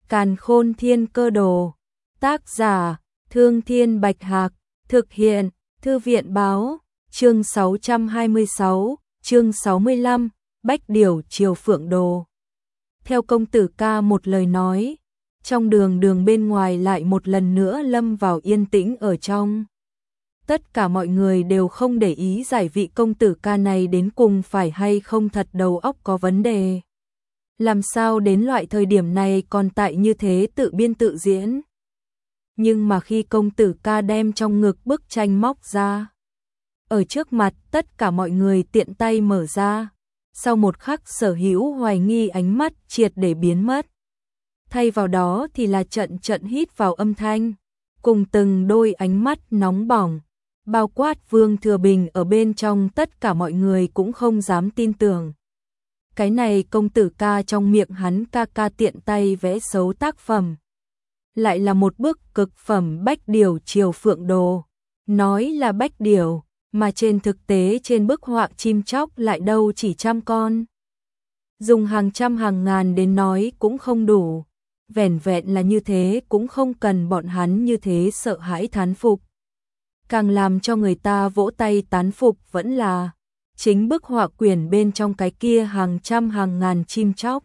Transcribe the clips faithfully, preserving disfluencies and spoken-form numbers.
Càn Khôn Thiên Cơ Đồ. Tác giả: Thương Thiên Bạch Hạc. Thực hiện: Thư viện Báo. Chương sáu trăm hai mươi sáu, chương sáu mươi lăm, Bách Điểu Triều Phượng Đồ. Theo công tử ca một lời nói, trong đường đường bên ngoài lại một lần nữa lâm vào yên tĩnh ở trong. Tất cả mọi người đều không để ý giải vị công tử ca này đến cùng phải hay không thật đầu óc có vấn đề. Làm sao đến loại thời điểm này còn tại như thế tự biên tự diễn. Nhưng mà khi công tử ca đem trong ngực bức tranh móc ra, ở trước mặt tất cả mọi người tiện tay mở ra, sau một khắc sở hữu hoài nghi ánh mắt triệt để biến mất. Thay vào đó thì là trận trận hít vào âm thanh, cùng từng đôi ánh mắt nóng bỏng, bao quát Vương Thừa Bình ở bên trong, tất cả mọi người cũng không dám tin tưởng. Cái này công tử ca trong miệng hắn ca ca tiện tay vẽ xấu tác phẩm, lại là một bức cực phẩm Bách Điểu Triều Phượng Đồ. Nói là bách điểu, mà trên thực tế trên bức họa chim chóc lại đâu chỉ trăm con. Dùng hàng trăm hàng ngàn đến nói cũng không đủ, vẻn vẹn là như thế cũng không cần bọn hắn như thế sợ hãi thán phục. Càng làm cho người ta vỗ tay tán phục vẫn là chính bức họa quyển bên trong cái kia hàng trăm hàng ngàn chim chóc.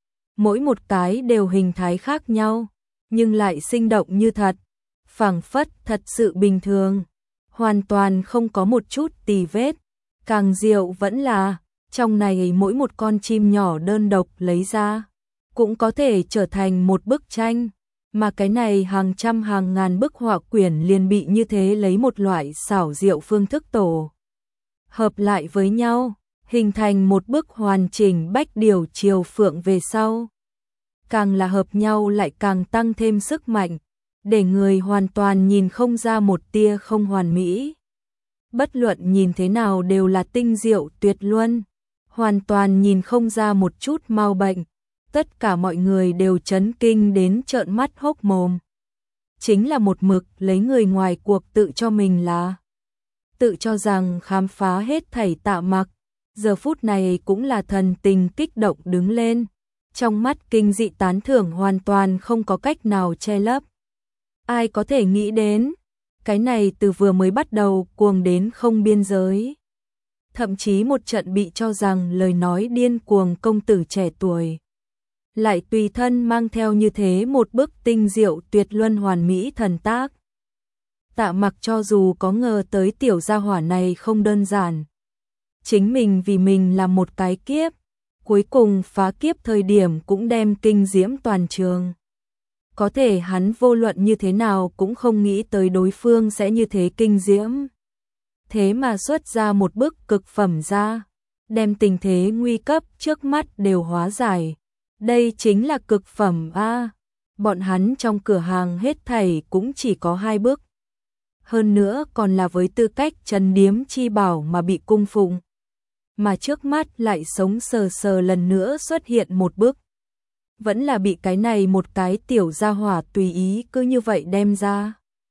Mỗi một cái đều hình thái khác nhau, nhưng lại sinh động như thật, phảng phất thật sự bình thường, hoàn toàn không có một chút tì vết. Càng diệu vẫn là, trong này mỗi một con chim nhỏ đơn độc lấy ra, cũng có thể trở thành một bức tranh, mà cái này hàng trăm hàng ngàn bức họa quyển liền bị như thế lấy một loại xảo diệu phương thức tổ hợp lại với nhau, hình thành một bức hoàn chỉnh Bách Điểu Triều Phượng về sau. Càng là hợp nhau lại càng tăng thêm sức mạnh, để người hoàn toàn nhìn không ra một tia không hoàn mỹ. Bất luận nhìn thế nào đều là tinh diệu tuyệt luân, hoàn toàn nhìn không ra một chút mau bệnh. Tất cả mọi người đều chấn kinh đến trợn mắt hốc mồm. Chính là một mực lấy người ngoài cuộc tự cho mình là, tự cho rằng khám phá hết thảy Tạ Mặc, giờ phút này cũng là thần tình kích động đứng lên, trong mắt kinh dị tán thưởng hoàn toàn không có cách nào che lấp. Ai có thể nghĩ đến, cái này từ vừa mới bắt đầu cuồng đến không biên giới. Thậm chí một trận bị cho rằng lời nói điên cuồng công tử trẻ tuổi, lại tùy thân mang theo như thế một bức tinh diệu tuyệt luân hoàn mỹ thần tác. Tạ Mặc cho dù có ngờ tới tiểu gia hỏa này không đơn giản, chính mình vì mình làm một cái kiếp, cuối cùng phá kiếp thời điểm cũng đem kinh diễm toàn trường. Có thể hắn vô luận như thế nào cũng không nghĩ tới đối phương sẽ như thế kinh diễm. Thế mà xuất ra một bức cực phẩm ra, đem tình thế nguy cấp trước mắt đều hóa giải. Đây chính là cực phẩm a. Bọn hắn trong cửa hàng hết thảy cũng chỉ có hai bức. Hơn nữa còn là với tư cách trấn điếm chi bảo mà bị cung phụng. Mà trước mắt lại sống sờ sờ lần nữa xuất hiện một bức. Vẫn là bị cái này một cái tiểu gia hỏa tùy ý cứ như vậy đem ra.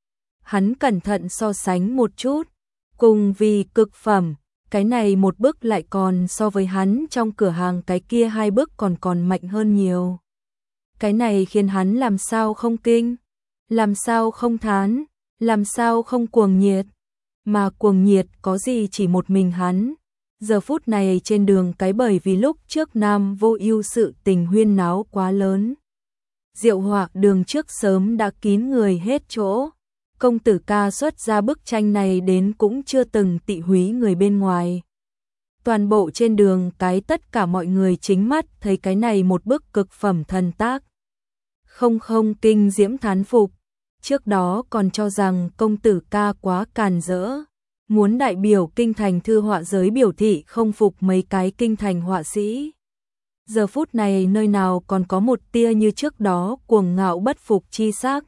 Hắn cẩn thận so sánh một chút, cùng vì cực phẩm, cái này một bức lại còn so với hắn trong cửa hàng cái kia hai bức còn còn mạnh hơn nhiều. Cái này khiến hắn làm sao không kinh, làm sao không thán, làm sao không cuồng nhiệt. Mà cuồng nhiệt có gì chỉ một mình hắn. Giờ phút này trên đường cái bởi vì lúc trước Nam Vô Ưu sự tình huyên náo quá lớn. Diệu Họa đường trước sớm đã kín người hết chỗ. Công tử ca xuất ra bức tranh này đến cũng chưa từng tị húy người bên ngoài. Toàn bộ trên đường cái tất cả mọi người chính mắt thấy cái này một bức cực phẩm thần tác. Không không kinh diễm thán phục. Trước đó còn cho rằng công tử ca quá càn rỡ, muốn đại biểu kinh thành thư họa giới biểu thị không phục mấy cái kinh thành họa sĩ. Giờ phút này nơi nào còn có một tia như trước đó cuồng ngạo bất phục chi sắc.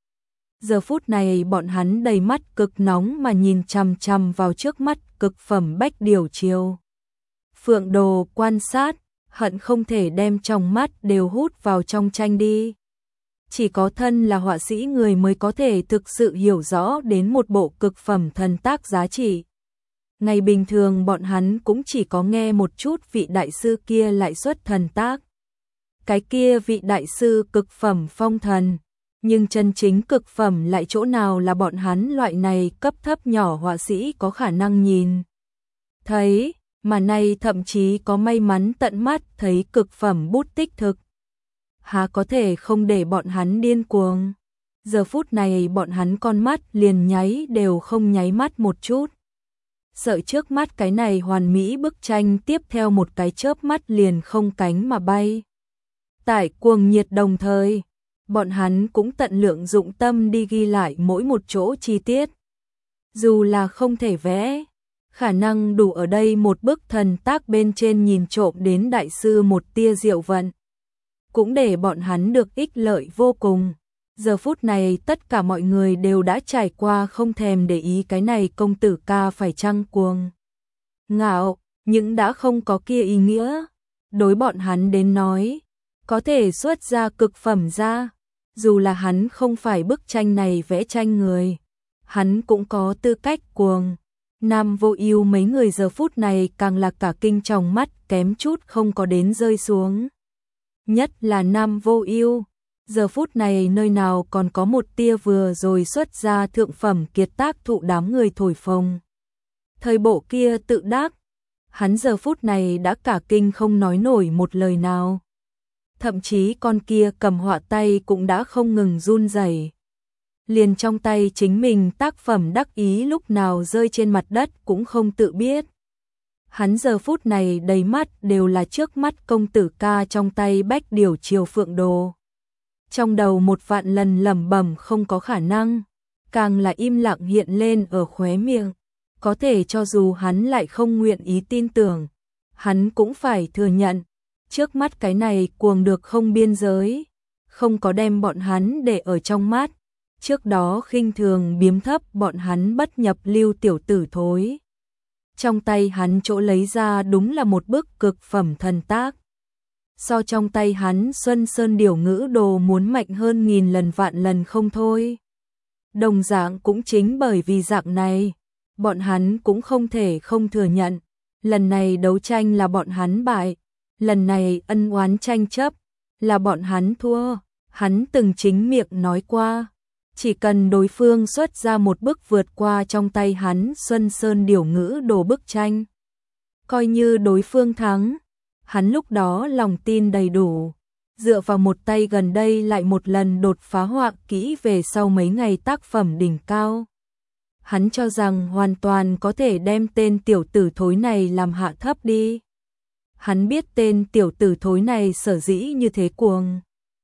Giờ phút này bọn hắn đầy mắt cực nóng mà nhìn chằm chằm vào trước mắt cực phẩm Bách Điểu Triều Phượng Đồ quan sát, hận không thể đem trong mắt đều hút vào trong tranh đi. Chỉ có thân là họa sĩ người mới có thể thực sự hiểu rõ đến một bộ cực phẩm thần tác giá trị. Ngày bình thường bọn hắn cũng chỉ có nghe một chút vị đại sư kia lại xuất thần tác. cái kia vị đại sư cực phẩm phong thần, nhưng chân chính cực phẩm lại chỗ nào là bọn hắn loại này cấp thấp nhỏ họa sĩ có khả năng nhìn thấy, mà nay thậm chí có may mắn tận mắt thấy cực phẩm bút tích thực. Há có thể không để bọn hắn điên cuồng. Giờ phút này bọn hắn con mắt liền nháy đều không nháy mắt một chút. Sợ trước mắt cái này hoàn mỹ bức tranh tiếp theo một cái chớp mắt liền không cánh mà bay. Tại cuồng nhiệt đồng thời, bọn hắn cũng tận lượng dụng tâm đi ghi lại mỗi một chỗ chi tiết. Dù là không thể vẽ, khả năng đủ ở đây một bức thần tác bên trên nhìn trộm đến đại sư một tia diệu vận. Cũng để bọn hắn được ích lợi vô cùng. Giờ phút này tất cả mọi người đều đã trải qua không thèm để ý cái này công tử ca phải chăng cuồng ngạo, nhưng đã không có kia ý nghĩa. Đối bọn hắn đến nói, có thể xuất ra cực phẩm ra, dù là hắn không phải bức tranh này vẽ tranh người, hắn cũng có tư cách cuồng. Nam Vô Ưu mấy người giờ phút này càng là cả kinh trong mắt kém chút không có đến rơi xuống. Nhất là Nam Vô Ưu, giờ phút này nơi nào còn có một tia vừa rồi xuất ra thượng phẩm kiệt tác thụ đám người thổi phồng. Thời bộ kia tự đắc, hắn giờ phút này đã cả kinh không nói nổi một lời nào. Thậm chí con kia cầm họa tay cũng đã không ngừng run rẩy. Liền trong tay chính mình tác phẩm đắc ý lúc nào rơi trên mặt đất cũng không tự biết. Hắn giờ phút này đầy mắt đều là trước mắt công tử ca trong tay bách điều triều phượng đồ. Trong đầu một vạn lần lẩm bẩm không có khả năng, càng là im lặng hiện lên ở khóe miệng. Có thể cho dù hắn lại không nguyện ý tin tưởng, hắn cũng phải thừa nhận, trước mắt cái này cuồng được không biên giới, không có đem bọn hắn để ở trong mắt. Trước đó khinh thường biếm thấp bọn hắn bất nhập lưu tiểu tử thối. Trong tay hắn chỗ lấy ra đúng là một bức cực phẩm thần tác. So trong tay hắn Xuân Sơn Điểu Ngữ Đồ muốn mạnh hơn nghìn lần vạn lần không thôi. Đồng dạng cũng chính bởi vì dạng này, bọn hắn cũng không thể không thừa nhận. Lần này đấu tranh là bọn hắn bại, lần này ân oán tranh chấp là bọn hắn thua. Hắn từng chính miệng nói qua, chỉ cần đối phương xuất ra một bức vượt qua trong tay hắn Xuân Sơn Điểu Ngữ Đồ bức tranh, coi như đối phương thắng, hắn lúc đó lòng tin đầy đủ, dựa vào một tay gần đây lại một lần đột phá họa kỹ về sau mấy ngày tác phẩm đỉnh cao. Hắn cho rằng hoàn toàn có thể đem tên tiểu tử thối này làm hạ thấp đi. Hắn biết tên tiểu tử thối này sở dĩ như thế cuồng,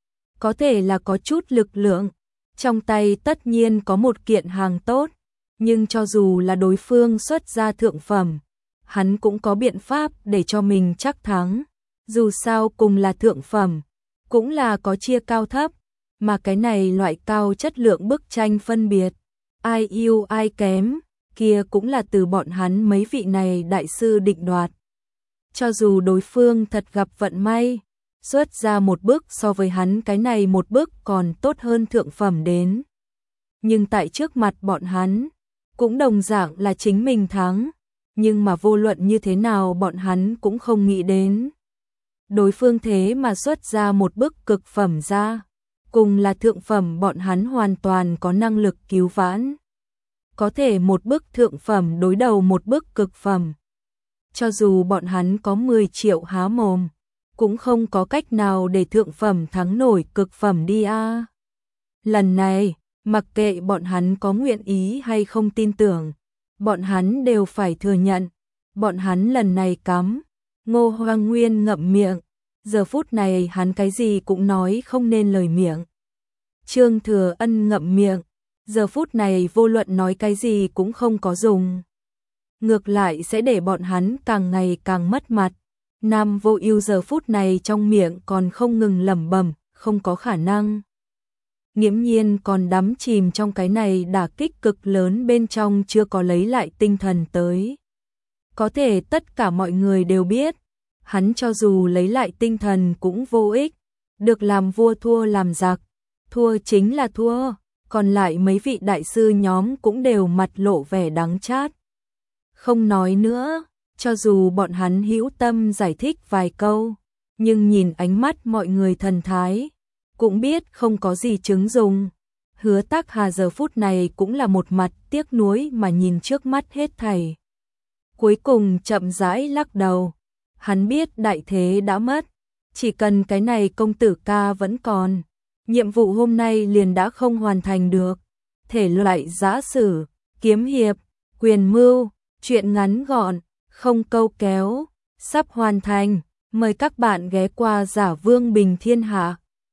có thể là có chút lực lượng, trong tay tất nhiên có một kiện hàng tốt, nhưng cho dù là đối phương xuất ra thượng phẩm, hắn cũng có biện pháp để cho mình chắc thắng. Dù sao cùng là thượng phẩm, cũng là có chia cao thấp, mà cái này loại cao chất lượng bức tranh phân biệt, ai yêu ai kém, kia cũng là từ bọn hắn mấy vị này đại sư định đoạt. Cho dù đối phương thật gặp vận may, xuất ra một bức so với hắn cái này một bức còn tốt hơn thượng phẩm đến, nhưng tại trước mặt bọn hắn, cũng đồng dạng là chính mình thắng, nhưng mà vô luận như thế nào bọn hắn cũng không nghĩ đến. Đối phương thế mà xuất ra một bức cực phẩm ra, cùng là thượng phẩm bọn hắn hoàn toàn có năng lực cứu vãn. Có thể một bức thượng phẩm đối đầu một bức cực phẩm. Cho dù bọn hắn có mười triệu há mồm, cũng không có cách nào để thượng phẩm thắng nổi cực phẩm đi a. À. Lần này, mặc kệ bọn hắn có nguyện ý hay không tin tưởng, bọn hắn đều phải thừa nhận, bọn hắn lần này cắm. Ngô Hoang Nguyên ngậm miệng, giờ phút này hắn cái gì cũng nói không nên lời miệng. Trương Thừa Ân ngậm miệng, giờ phút này vô luận nói cái gì cũng không có dùng. Ngược lại sẽ để bọn hắn càng ngày càng mất mặt. Nam Vô Ưu giờ phút này trong miệng còn không ngừng lẩm bẩm, không có khả năng. Nghiễm nhiên còn đắm chìm trong cái này đả kích cực lớn bên trong chưa có lấy lại tinh thần tới. Có thể tất cả mọi người đều biết, hắn cho dù lấy lại tinh thần cũng vô ích, được làm vua thua làm giặc, thua chính là thua, còn lại mấy vị đại sư nhóm cũng đều mặt lộ vẻ đắng chát. Không nói nữa, cho dù bọn hắn hữu tâm giải thích vài câu, nhưng nhìn ánh mắt mọi người thần thái, cũng biết không có gì chứng dùng. Hứa Tắc Hà giờ phút này cũng là một mặt tiếc nuối mà nhìn trước mắt hết thảy. Cuối cùng chậm rãi lắc đầu, hắn biết đại thế đã mất, chỉ cần cái này công tử ca vẫn còn, nhiệm vụ hôm nay liền đã không hoàn thành được. Thể loại giã sử, kiếm hiệp, quyền mưu, truyện ngắn gọn, không câu kéo, sắp hoàn thành, mời các bạn ghé qua Giả Vương Bình Thiên Hạ.